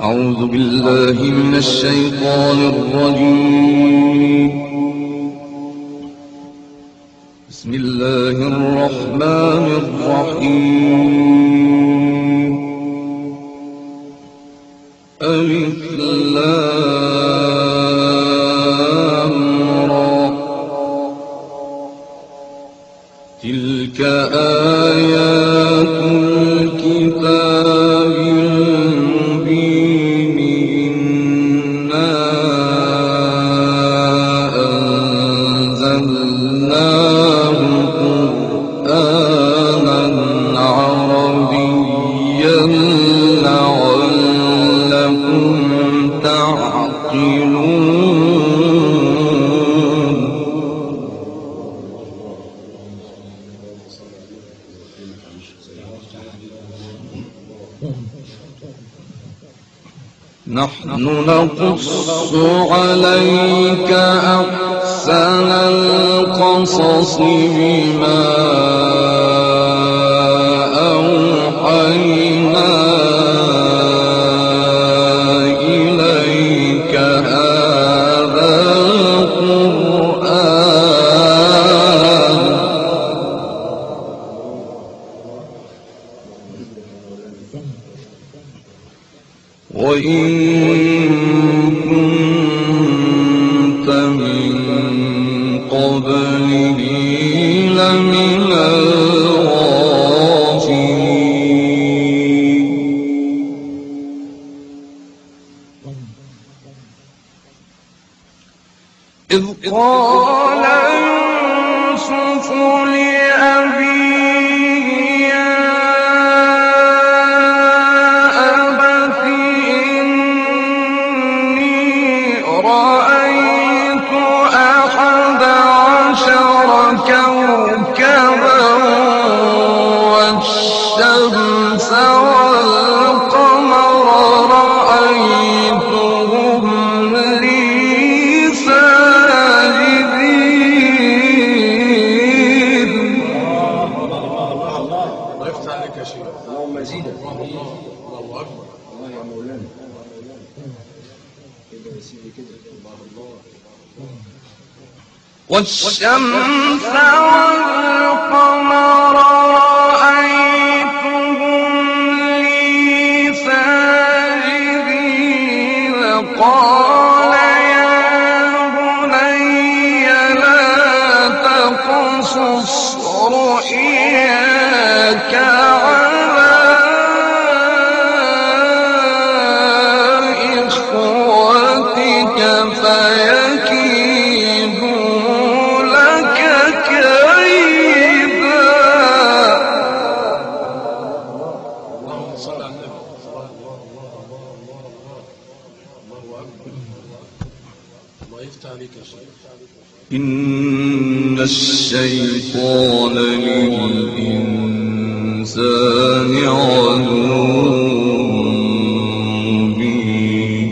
أعوذ بالله من الشيطان الرجيم. بسم الله الرحمن الرحيم. ألف لام را. تلك آيات الكتاب المبين. إنا أنزلناه قرآنا عربيا لعلكم تعقلون. نحن نقص عليك أحسن القصص بما أوحينا إليك هذا القرآن وإن كنت من قبله لمن الغافلين. إذ قال يوسف لأبيه يا أبت إني رأيت 11 كوكبا والشمس والقمر رأيتهم لي ساجدين. الله يفتح عليك يا شيخ. اللهم زيدك. الله أكبر. الله يا مولانا. كده يا سيدي كده. الله. والشمس والقمر رأيتهم لي ساجدين. قال يا بني لا تقصص رؤياك على إخوتك فيكيدوا لك كيدا. اللهم صل على النبي. الله أكبر. الله يفتح عليك يا شيخ. إن الشيطان للإنسان عدو مبين.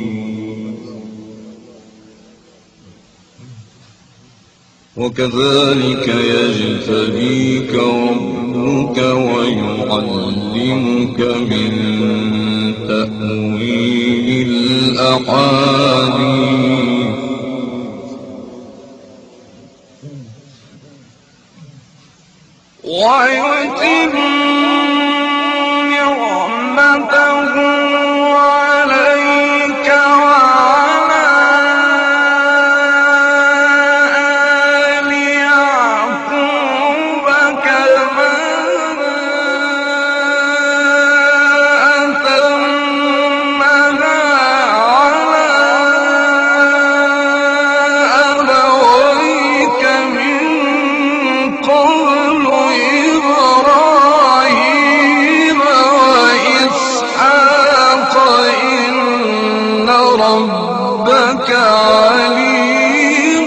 وكذلك يجتبيك ربك ويعلمك من تأويل الأحاديث ويتم نعمته عليك وعلى آل يعقوب كما أتمها على أبويك من قبل إبراهيم وإسحاق إن ربك عليم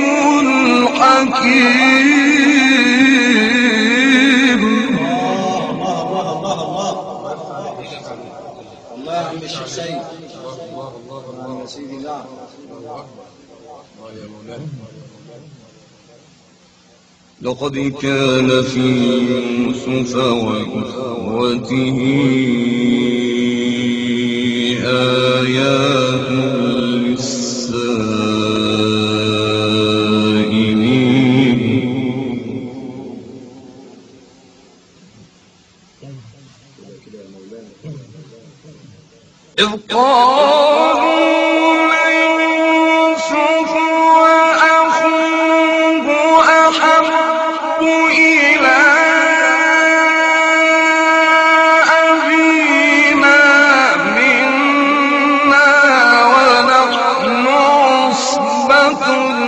حكيم. الله يا عم الشيخ سيد. الله يا سيدي. نعم. الله أكبر. الله يا مولانا. لقد كان في يوسف وإخوته آيات للسائلين إذ قالوا ليوسف وأخوه أحب إلى أبينا منا ونحن عصبة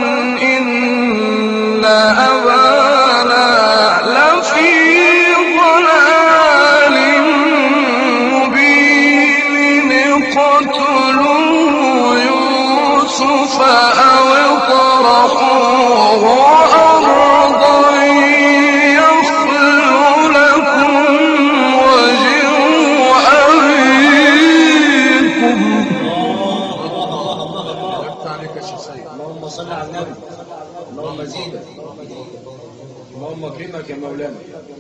إن أبانا لفي ضلال مبين اقتلوا يوسف أو اطرحوه أرضا يخل لكم وجه أبيكم. وقفت عليك يا شيخ سيد. اللهم صل على النبي. اللهم زيدك. اللهم اكرمك يا مولانا.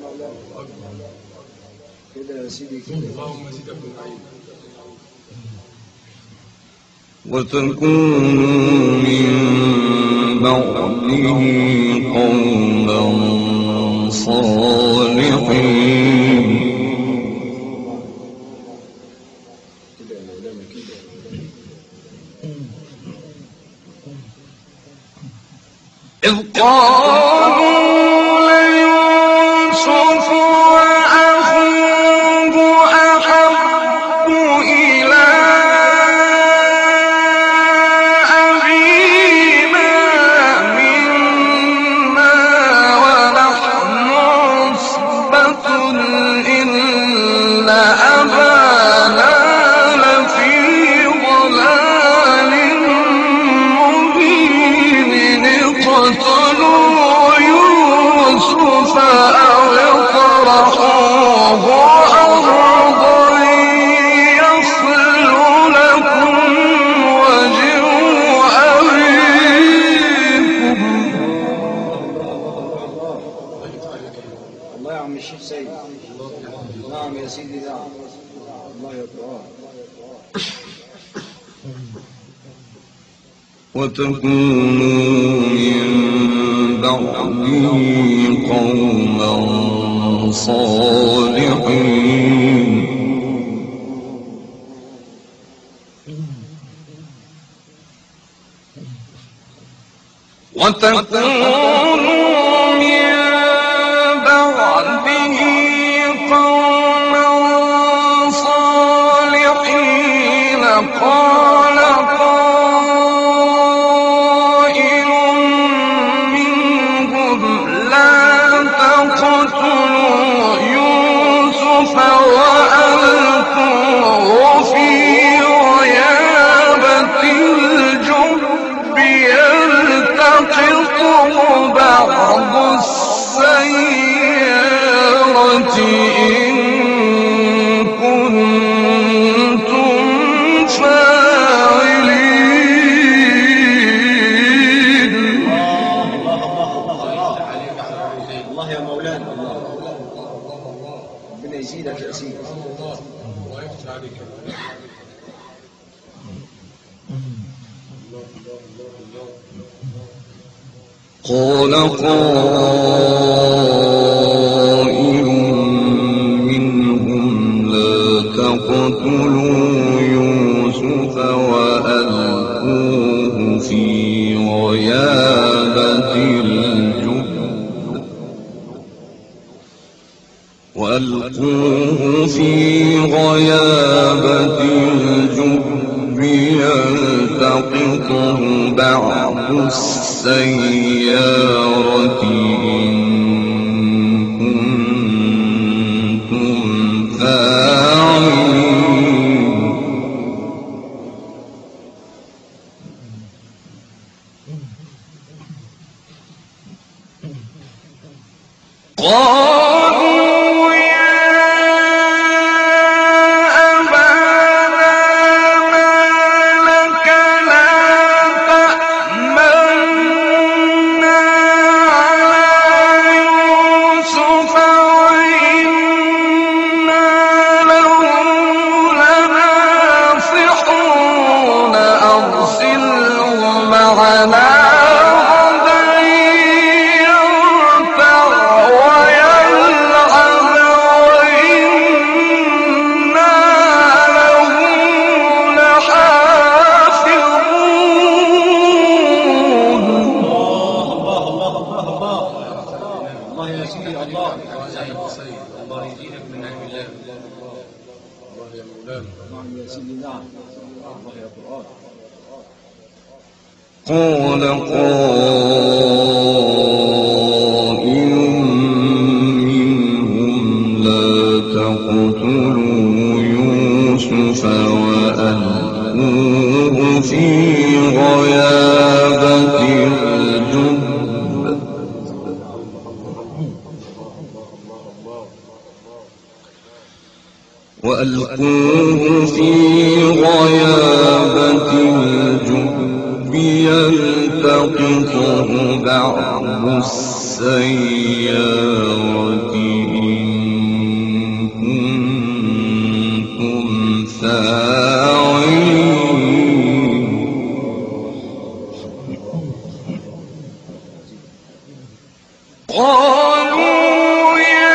كده يا سيدي كده. اللهم زيدك من عين. وتكونوا من بعده قوما صالحين كده يا مولانا كده. إذ قالوا ليوسف وأخوه أحب إلى أبينا منا ونحن عصبة إن أبانا لفي ضلال مبين اقتلوا يوسف أو اطرحوه أرضا يخل لكم وجه أبيكم. وقفت عليك يا مولانا. الله يا عم الشيخ سيد. نعم يا سيدي نعم. الله يرضى. وتكونوا من بعده قوما صالحين وتكونوا من بعده قوما صالحين قال قائل منهم لا تقتلوا يوسف وألقوه في غيابة الجب يلتقطه بعض السيارة إن كنتم فاعلين. الله يا مولانا. ربنا يزيدك يا سيدي. وقفت عليك يا مولانا. قال قائل منهم لا تقتلوا يوسف وألقوه في غيابة الجب يلتقطه بعض السيارة إن كنتم فاعلين. قالوا يا أبانا ما لك لا تأمنا علينا نعم الله يا قرآن. قال قائل منهم لا تقتلوا يوسف وألقوه في غيابة الجب يلتقطه بعض السيارة إن كنتم فاعلين قالوا يا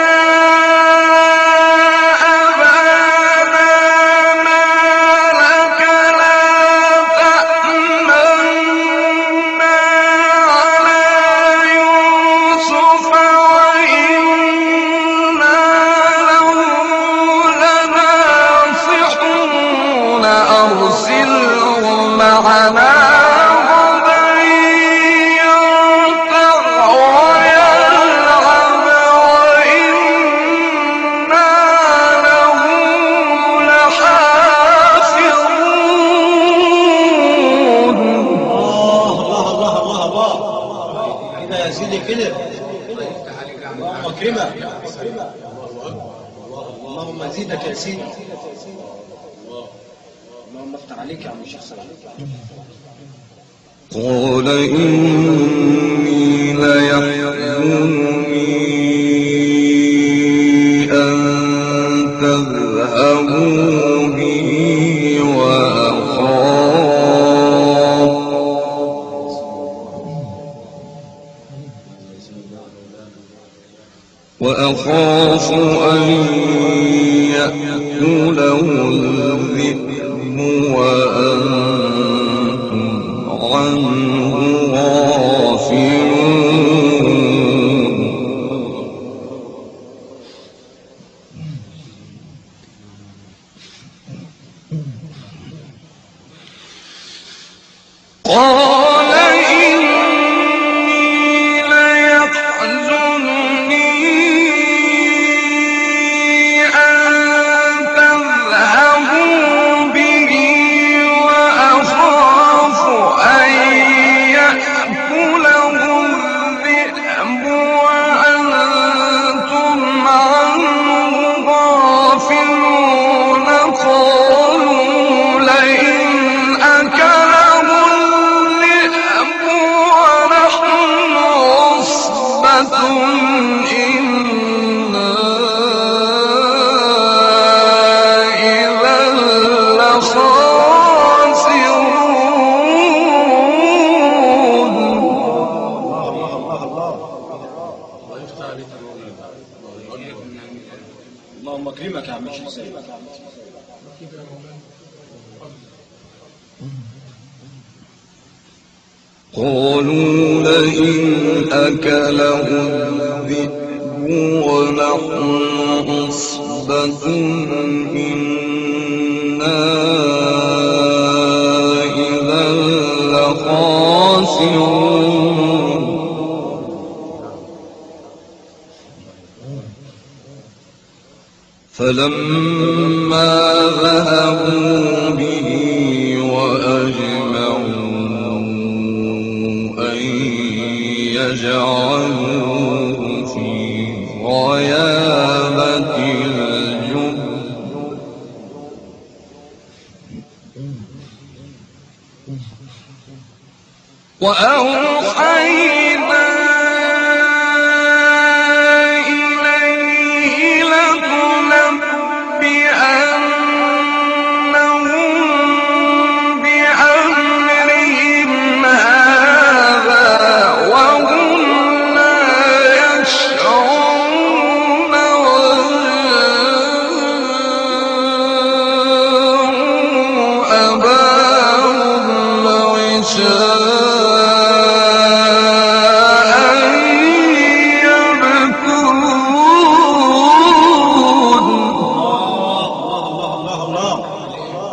أبانا ما لك لا تأمنا على يوسف وإنا له لناصحون أرسله معنا كده. اللهم اكرمك، اللهم زيدك يا سيدي، اللهم افتح عليك يا عم الشيخ سلام. قال إني ليحزنني أن تذهبوا به وأخاف أن يأكله الذئب وأنتم عنه غافلون. قال إني ليحزنني أن تذهبوا به وأخاف أن يأكله الذئب وأنتم عنه غافلون. قالوا لئن أكله الذئب ونحن عصبة إنا إذا لخاسرون. الله يفتح عليك يا مولانا. اللهم اكرمك يا عم الشيخ سلام. قالوا لئن أكله الذئب ونحن عصبة إنا إذا لخاسرون. فلما ذهبوا به وأجمعوا أن يجعلوه في غيابة الجب وأوحينا إليه لتنبئنهم بأمرهم هذا وهم لا يشعرون. وجاءوا أباهم عشاء.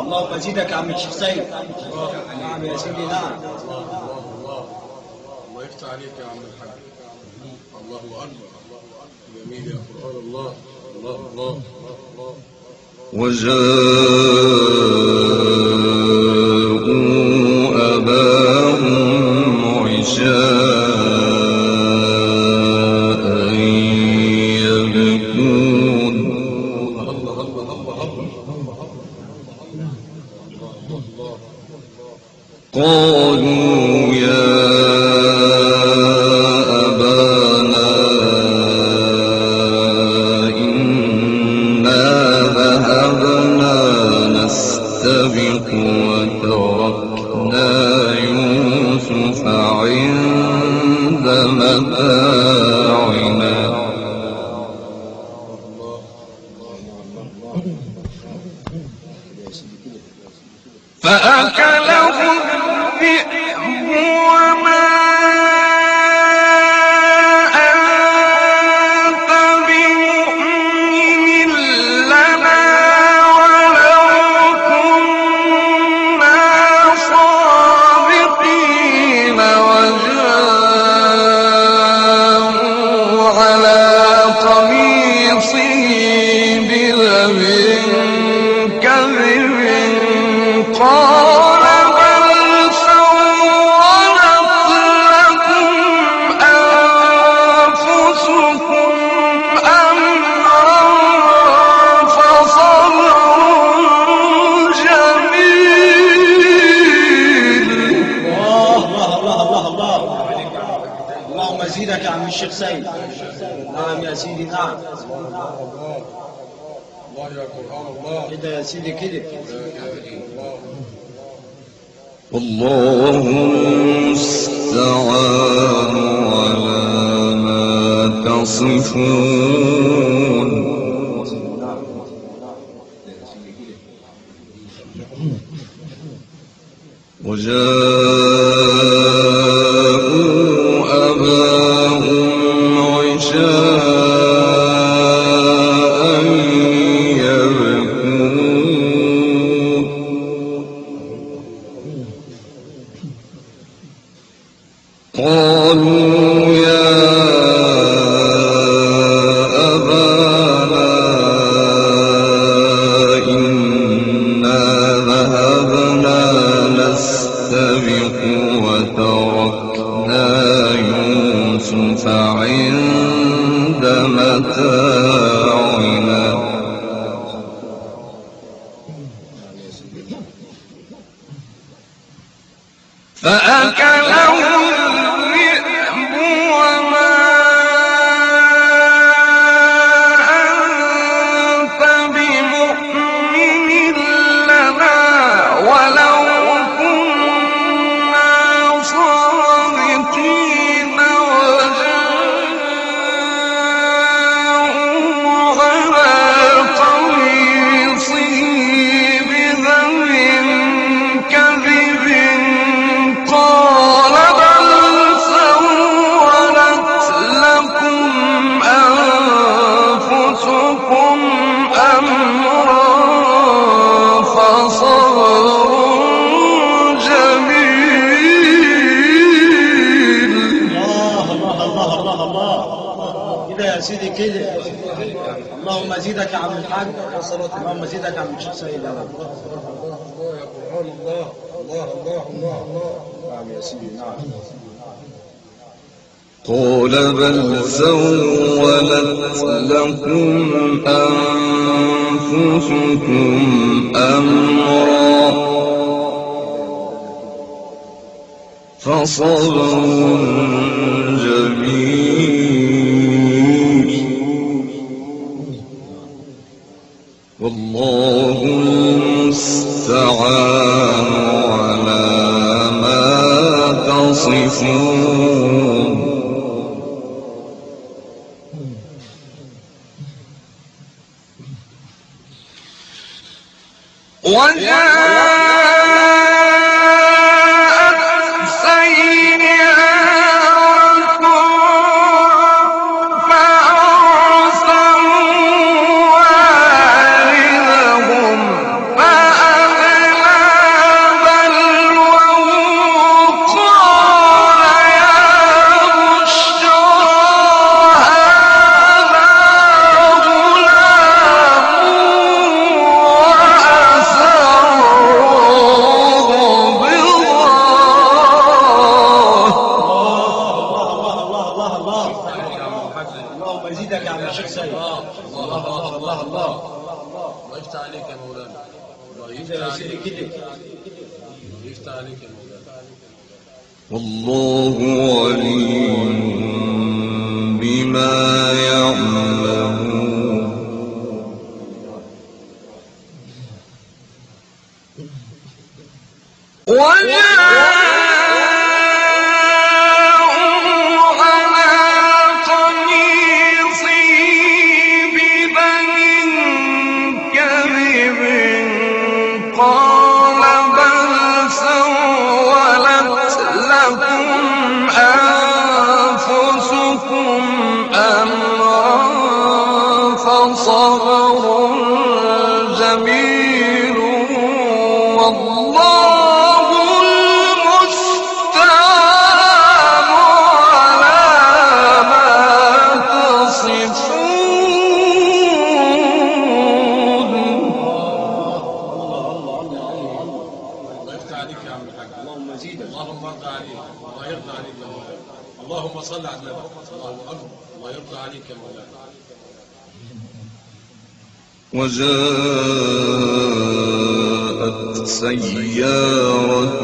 اللهم زيدك يا عم الشيخ سيد. نعم يا سيدي نعم. الله يفتح عليك يا عم الحاج. الله أكبر. جميل يا قرآن الله. الله الله الله. وجاءوا أباهم عشاء يبكون قالوا يا أبانا إنا ذهبنا نستبق وتركنا يوسف عند متاعنا فأكله الذئب وما أنت بمؤمن لنا ولو كنا صادقين وجاءوا على قميصه بدم كذب قال بل سولت لكم أنفسكم أمرا فصبر جميل. الله الله الله الله. اللهم زيدك يا عم الشيخ سيد. نعم يا سيدي نعم. الله يا قرآن الله. كده يا سيدي كده. والله المستعان على ما تصفون. وجاءوا أباهم عشاء يبكون قالوا يا أبانا إنا ذهبنا نستبق وتركنا يوسف عند متاعنا فأكله الذئب وما أنت بمؤمن لنا ولو كنا صادقين وجاءوا على قميصه بدم كذب قال بل سولت لكم أنفسكم أمرا فصبر جميل. الله الله الله الله الله. كده يا سيدي كده. اللهم زيدك يا عم الحاج. اللهم زيدك يا عم الشيخ سيد. الله يا قرآن الله. الله الله الله الله. نعم يا سيدي نعم. قال بل سولت لكم أنفسكم أمرا فصبر جميل والله المستعان على ما تصفون. وجاءت سيارة فأرسلوا واردهم فأدلى يفتح عليك يا مولانا. والله عليم بما يعملون صبر جميل والله المستعان على ما تصفون. الله يفتح عليك يا عم الحاج. اللهم زيدك. اللهم ارضى عليك. الله يرضى عليك يا مولانا. اللهم صل على النبي. الله اكبر. الله يرضى عليك يا مولانا. وجاءت سيارة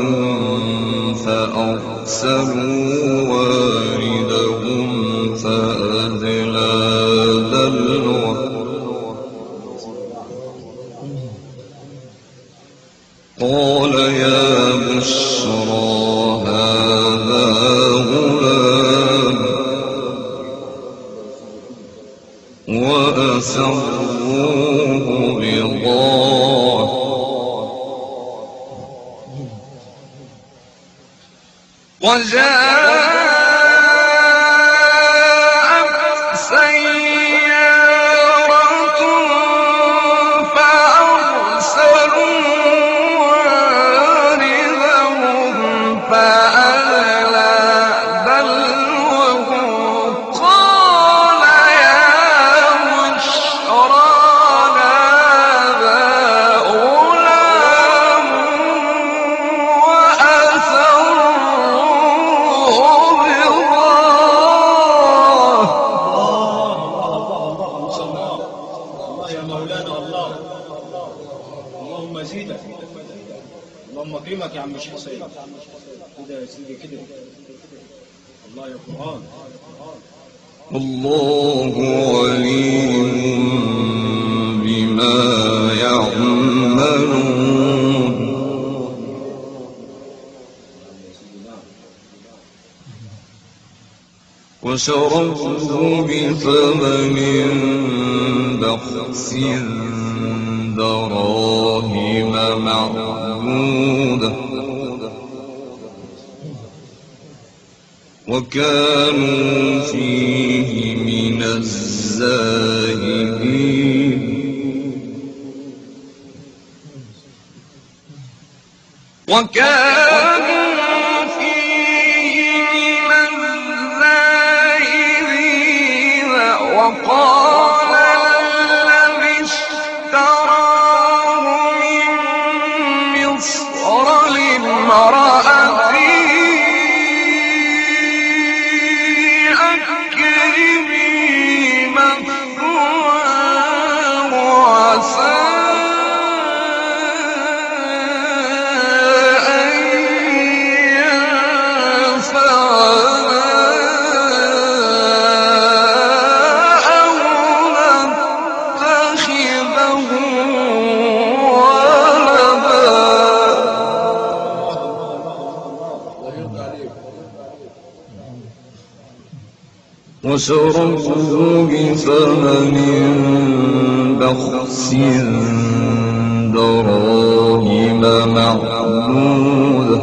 فأرسلوا واردهم فأدلى دلوه قال يا بشرى هذا غلام وأسروه بضاعة وجاءت سيارة فأرسلوا واردهم فأدلى دلوه قال يا بشرى هذا غلام وأسروه بضاعة. الله يا مولانا الله. اللهم زيدك. اللهم اكرمك يا عم الشيخ سيد. كده يا سيدي كده. الله يا قرآن. الله عليم بما يعملون وشروه بثمن بخس دراهم معدودة وكانوا فيه من الزاهدين وكانوا فيه من الزاهدين وقال الذي اشتراه من مصر لامرأته أكرمي مثواه وعسى أن ينفعنا أو نتخذه ولدا. الله يرضى عليك. وشروه بثمن بخس دراهم معدودة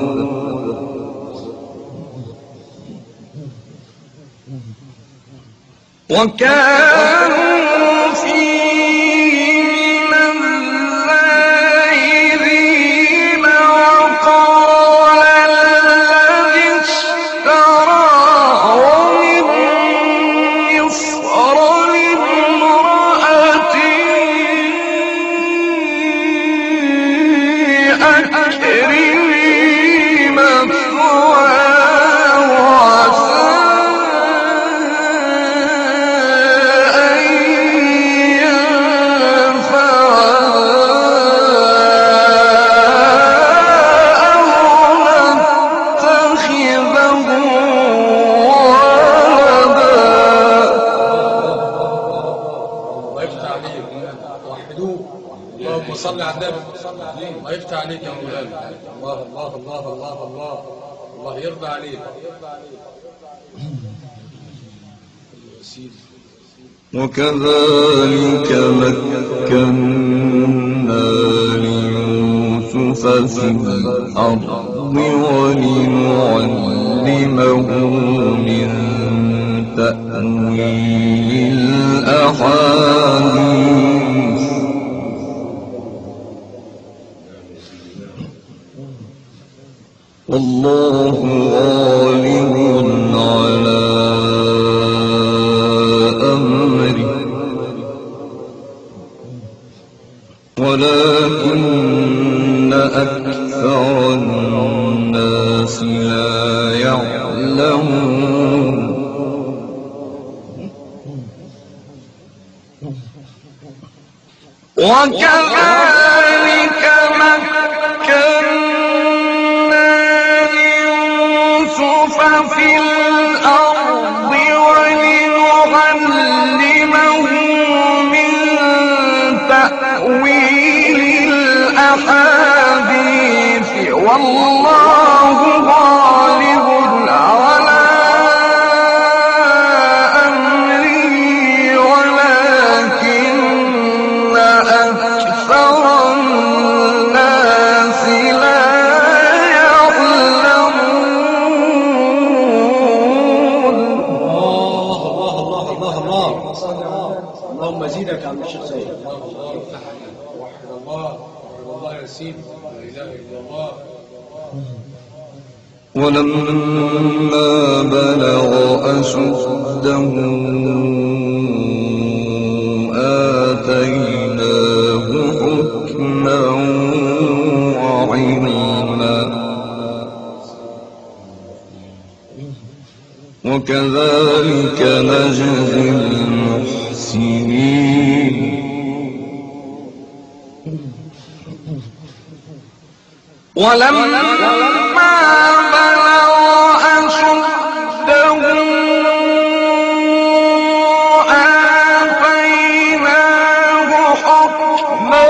وكانوا فيه من الزاهدين وقال الذي اشتراه من مصر لامرأته أكرمي مثواه وعسى أن ينفعنا عليك يا مولانا. الله الله الله الله الله الله يرضى عليك. وكذلك مكنا ليوسف في الأرض ولنعلمه من تأويل الأحاديث والله غالب على أمره ولكن أكثر الناس لا يعلمون وكذلك مكنا ليوسف في الأرض ولنعلمه من تأويل الأحاديث والله غالب على أمره ولكن أكثر الناس لا يعلمون. الله الله الله الله. اللهم زيدك عن الشيخ سيد. وحد الله يا سيدي. لا إله إلا الله. ولما بلغ أشده آتيناه حكما وعلما وكذلك نجزي المحسنين. ولما بلغ أشده آتيناه حكما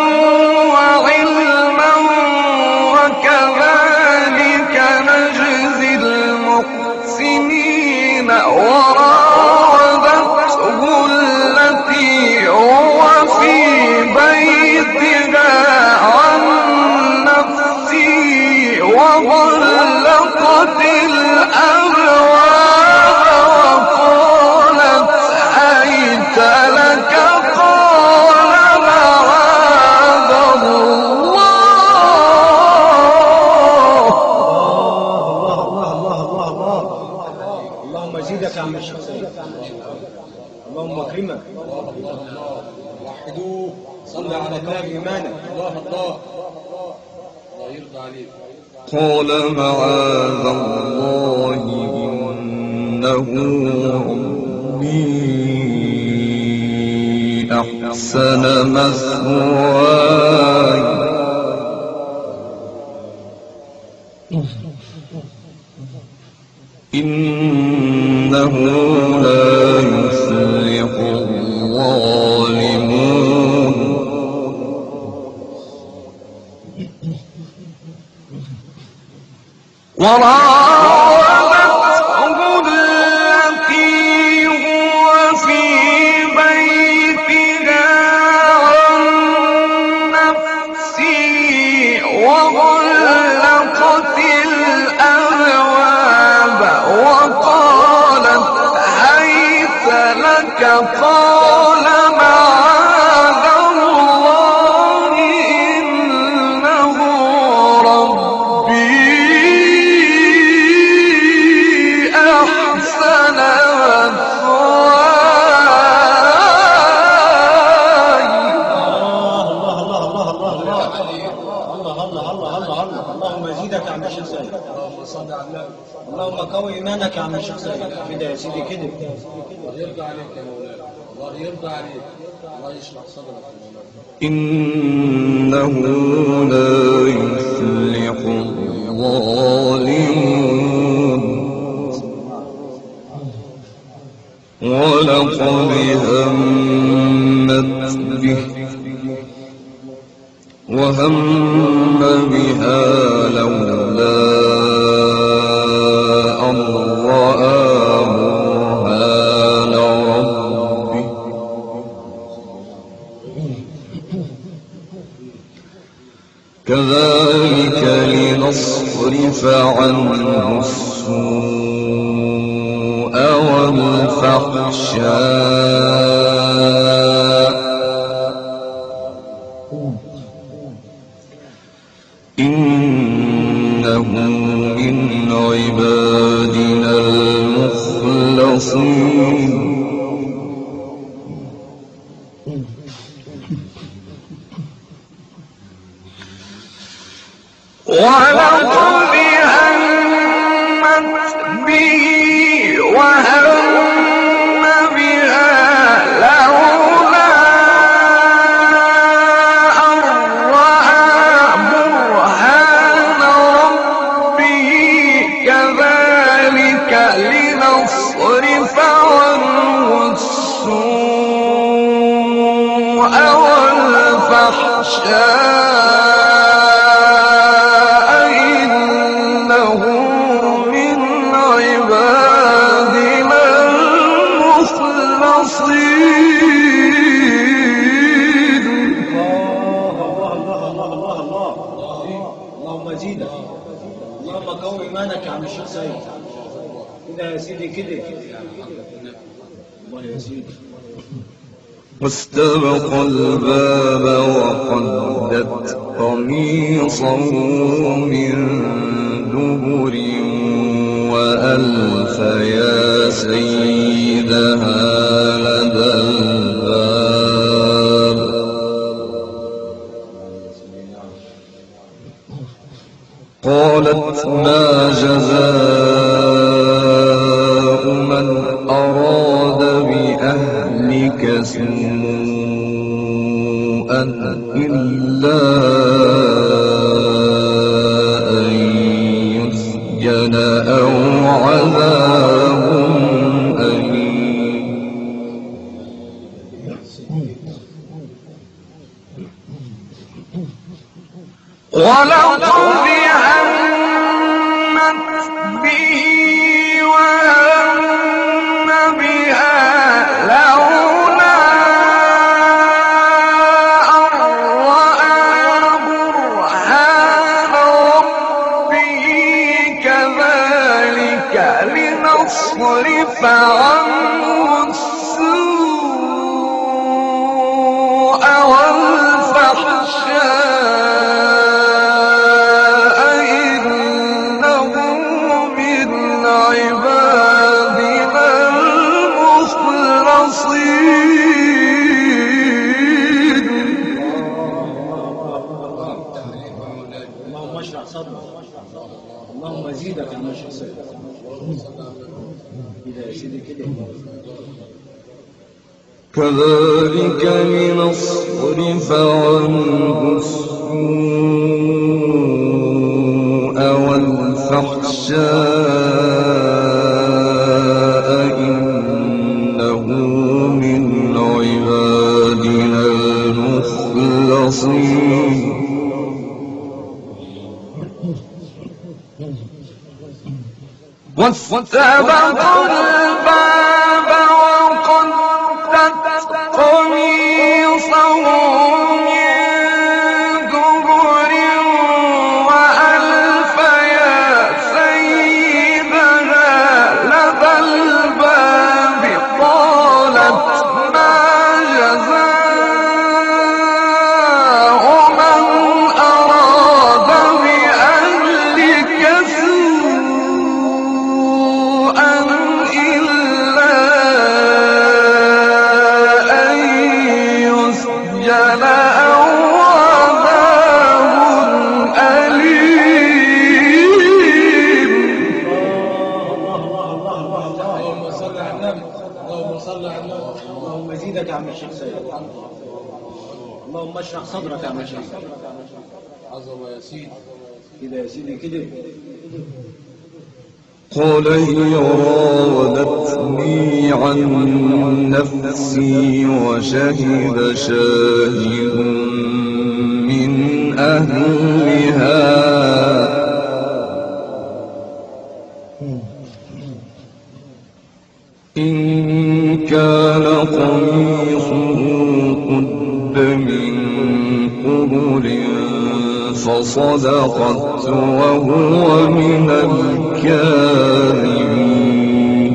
وعلما وكذلك نجزي المحسنين. وراودته التي هو في بيتها عن نفسه وغلقت الأبواب وقالت هيت لك قال معاذ الله. اللهم زيدك عن الشيخ سيد. اللهم اكرمك. وحدوه. صل على كتاب إيمانك. الله الله الله يرضى عليك. قال معاذ الله إنه ربي أحسن مثواي إنه لا يفلح الظالمون. وراودته التي هو في بيتها عن نفسه وغلقت الأبواب وقالت هيت لك قال معاذ الله إنه ربي أحسن مثواي. اللهم زيدك عن الشيخ سيد. اللهم صل على النبي. اللهم قوي إيمانك عن الشيخ سيد. كده يا سيدي كده. الله يرضى عليك يا مولانا. الله يرضى عليك. الله يشرح صدرك يا مولانا. إنه لا يفلح الظالمون. ولقد همت به وهم كذلك لنصرف عنه السوء والفحشاء إنه من عبادنا المخلصين ولقد همت به وهم بها لولا أن رأى برهان ربه كذلك لنصرف عنه السوء والفحشاء إنه من عبادنا المخلصين. الله اللهم زيدك، اللهم قوي ايمانك يا عم الشيخ سيد. كده يا سيدي كده الله يا سيدي. واستبق الباب وقدت قميصه من دبر وألف يا سيدها لدى الباب قالت ما جزاء من أراد بأهلك سوءا إلا أن يسجن أو عذاب أليم. ولقد همت به وهم بها لولا أن رأى برهان ربه كذلك لنصرف عنه السوء والفحشاء إنه من عبادنا المخلصين. اللهم اشرح صدرك، اللهم زيدك يا عم الشيخ سيد. كده يا سيدي كده. كذلك لنصرف عنه السوء والفحشاء إنه من عبادنا المخلصين. واستبقوا الباب وقدت قميصه من دبر وألف يا سيدها لدى الباب قالت ما جزاء من أراد بأهلك سوءا إلا أن يسجن أو عذاب أليم. اللهم صل على النبي، اللهم صل على النبي. اللهم زيدك يا عم الشيخ سيد. اللهم اشرح صدرك يا عم الشيخ. عظمه يا سيدي. كده يا سيدي كده. قال هي راودتني عن نفسي وشهد شاهد من أهلها إن كان قميصه قد من قبل فصدقت وهو من الكاذبين.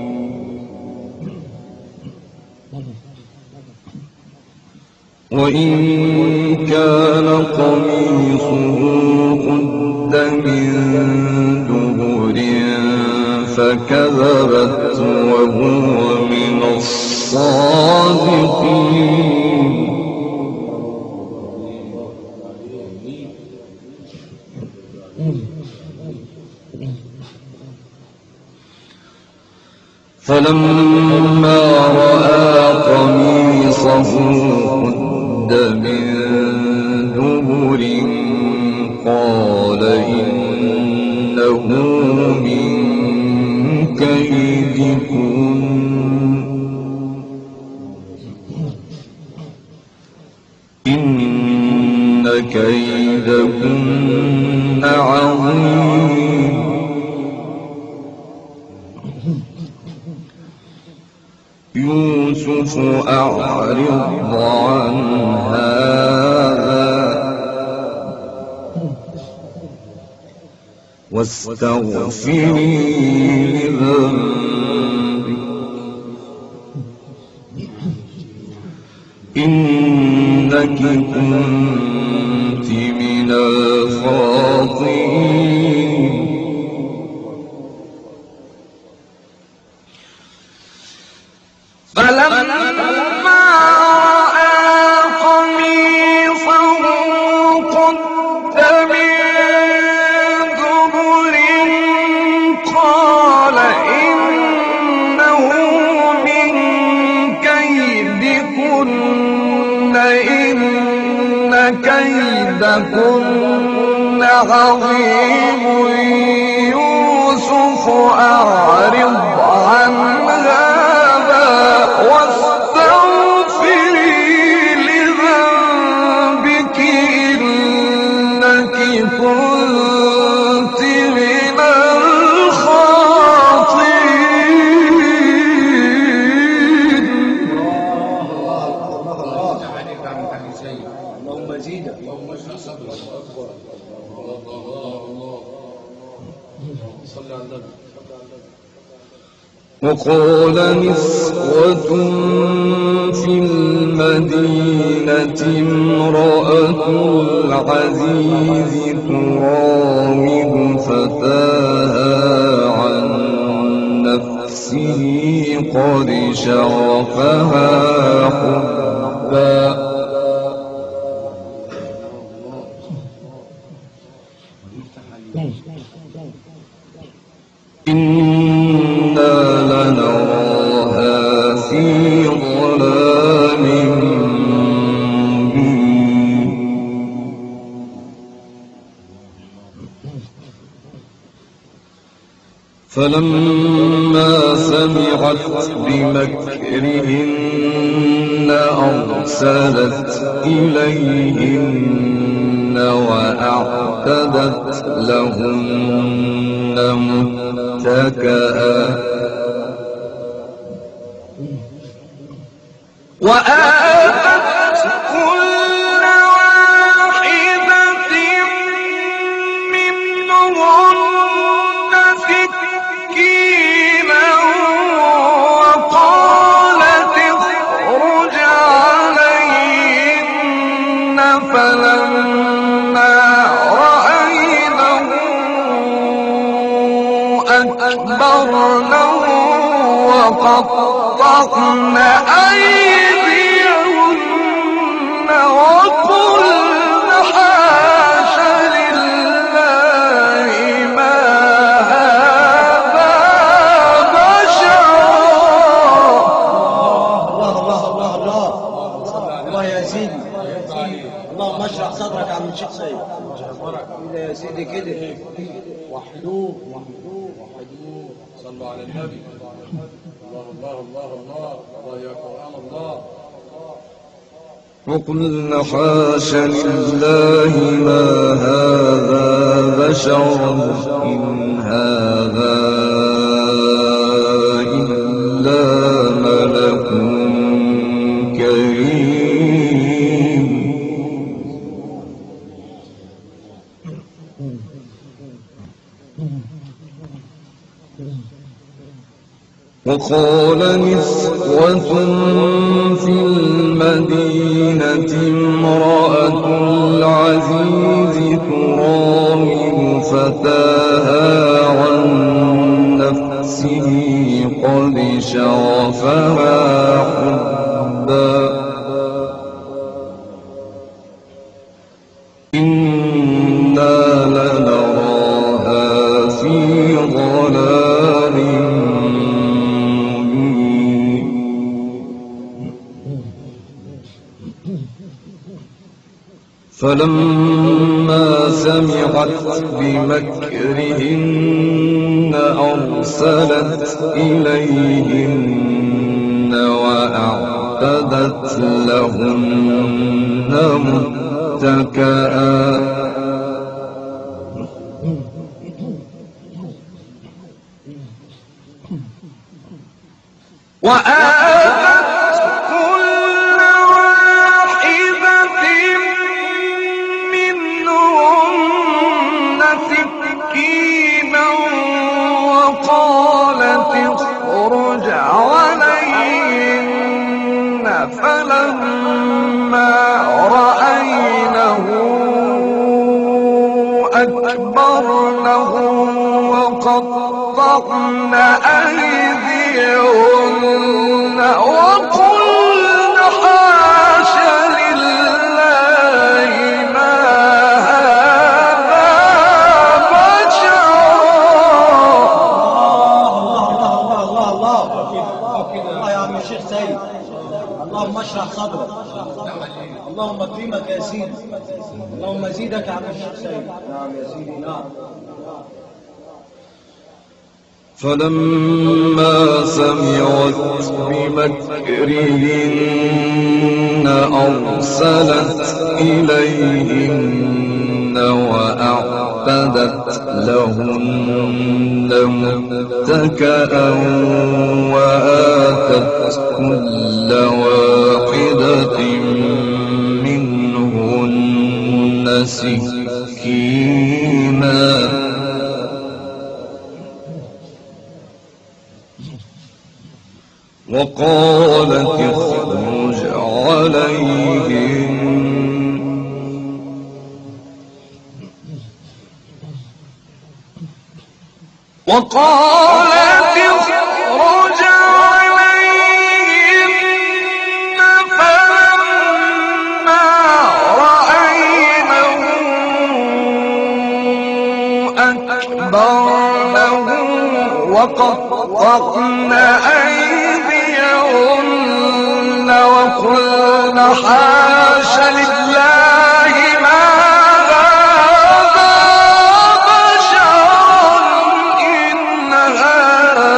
وإن كان قميصه قد من دبر فكذبت وهو من الصادقين. فلما رأى قميصه قد من دبر قال إنه من كيدكن إن كيدكن عظيم. يوسف أعرض عن هذا واستغفري لذنبك إنك كنت من الخاطئين. فلما رأى قميصه قد من دبر قال إنه من كيدكن إن كيدكن عظيم. يوسف أعرض عن واستغفري لذنبك إنك كنت من الخاطئين. اللهم زيدك. اللهم اشرح صدرك. الله صل على النبي. وقال نسوة في المدينة امرأة العزيز تراود فتاها عن نفسه قد شغفها حبا إنا لنراها في ضلال مبين. فلما سمعت بمكرهن أرسلت إليهن وأعتدت لهن متكئا وآتت كل واحدة منهن سكينا وقالت اخرج عليهن. فلما رأينه أكبرنه وقطعن أيديهن وقلن حاش لله ما هذا بشرا. الله يا سيدي. اللهم اشرح صدرك يا عم الشيخ سيد. كده يا سيدي كده. وحدوه صلوا على النبي. الله يا قرآن الله. وقلن حاش لله ما هذا بشرا إن هذا إلا ملك كريم. وقال نسوة في المدينة امرأة العزيز تراود فتاها عن نفسه قد شغفها حبا إنا لنراها في ضلال مبين. فلما سمعت بمكرهن أرسلت إليهن وأعتدت لهن متكئا وآتت كل واحدة منهن سكينا وقالت اخرج عليهن فلما رأينه أكبرنه وقطعن أيديهن وقلن حاش لله ما هذا بشرا. الله يا عم الشيخ سيد، اللهم اشرح صدرك، اللهم اكرمك يا سيدي، اللهم زيدك يا عم الشيخ سيد. نعم يا سيدي نعم. فلما سمعت بمكرهن أرسلت إليهن وأعتدت لهن متكئا وآتت كل واحدة منهن سكينا وقالت اخرج عليهم وقالت اخرج عليهم فلما رأينه أكبرنه وقطعن أيديهن وقلن حاش لله ما هذا بشرا إن هذا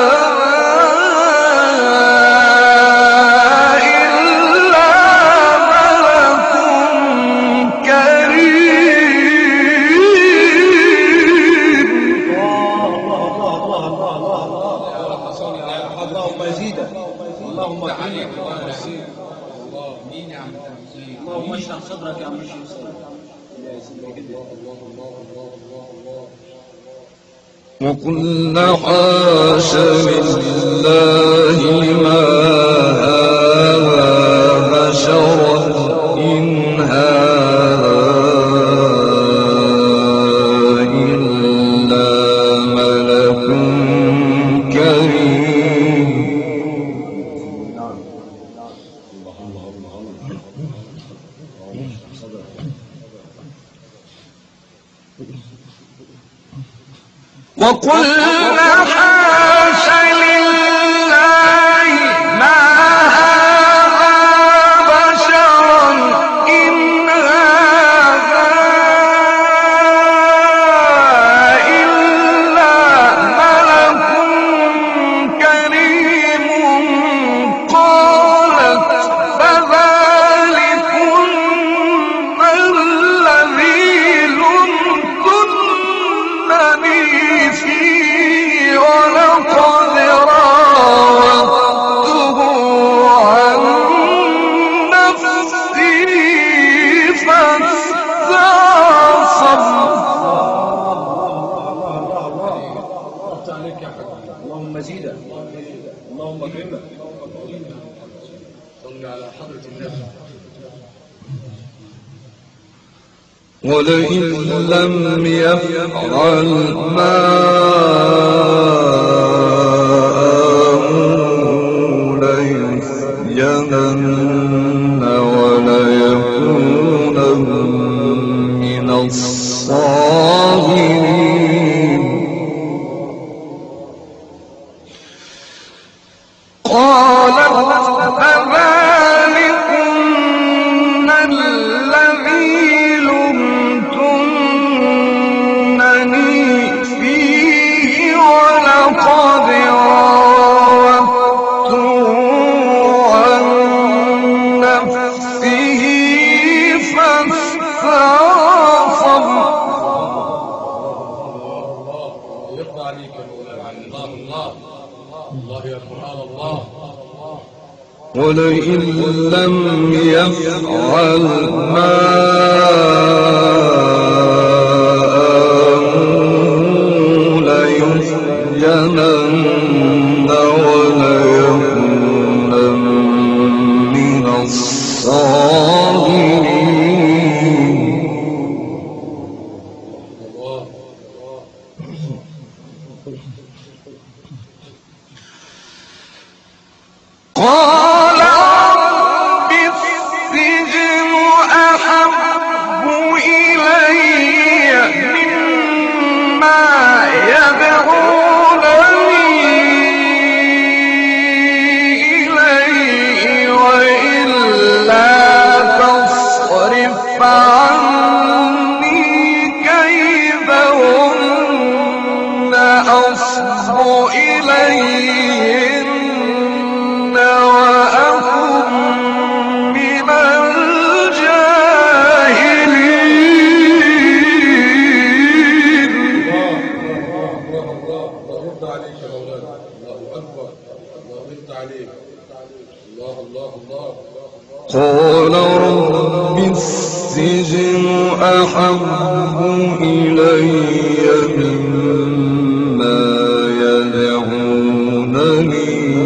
إلا ملك كريم. اللهم زيدك، اللهم اكرمك، اللهم اشرح صدرك يا عم الشيخ سيد. وقلنا حاش لله ما هذا بشرا إن هذا إلا ملك كريم. وقلنا حاش لله ما هذا بشرا إن هذا إلا ملك كريم. قالت فذلكن الذي لمتنني فيه ولقد رأيت زيدك، اللهم اكرمك. صل على حضرة النبي. ولئن لم يفعل ما آمر ليسجنن وليكون من الصاغرين. قال فذلكن الذي لمتنني فيه ولقد راودته عن نفسه فاستعصم. يرضى عليك يا مولانا. الله الله يا قرآن الله. ولئن لم يفعل ما آمر ليسجنن وليكون من الصاغرين. قال رب السجن أحب إلي مما يدعونني إليه وإلا تصرف عني كيدهن أصب إليهن وأكن من الجاهلين. الله يرضى عليك يا مولانا. الله أكبر. الله يرضى عليك. الله الله الله. قال رب السجن أحب إلي مما يدعونني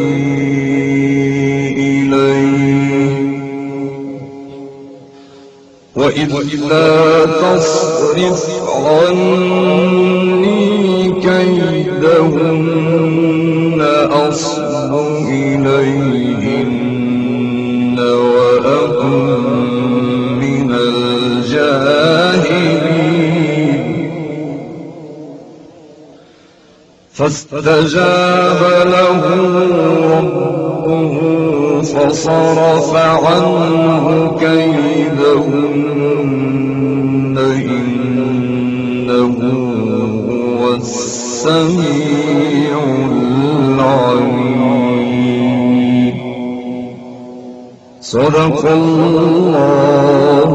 إليه وإلا تصرف عني كيدهن أصب إليهن وأكن من الجاهلين. فاستجاب له ربه فصرف عنه كيدهن إنه هو السميع العليم. صدق الله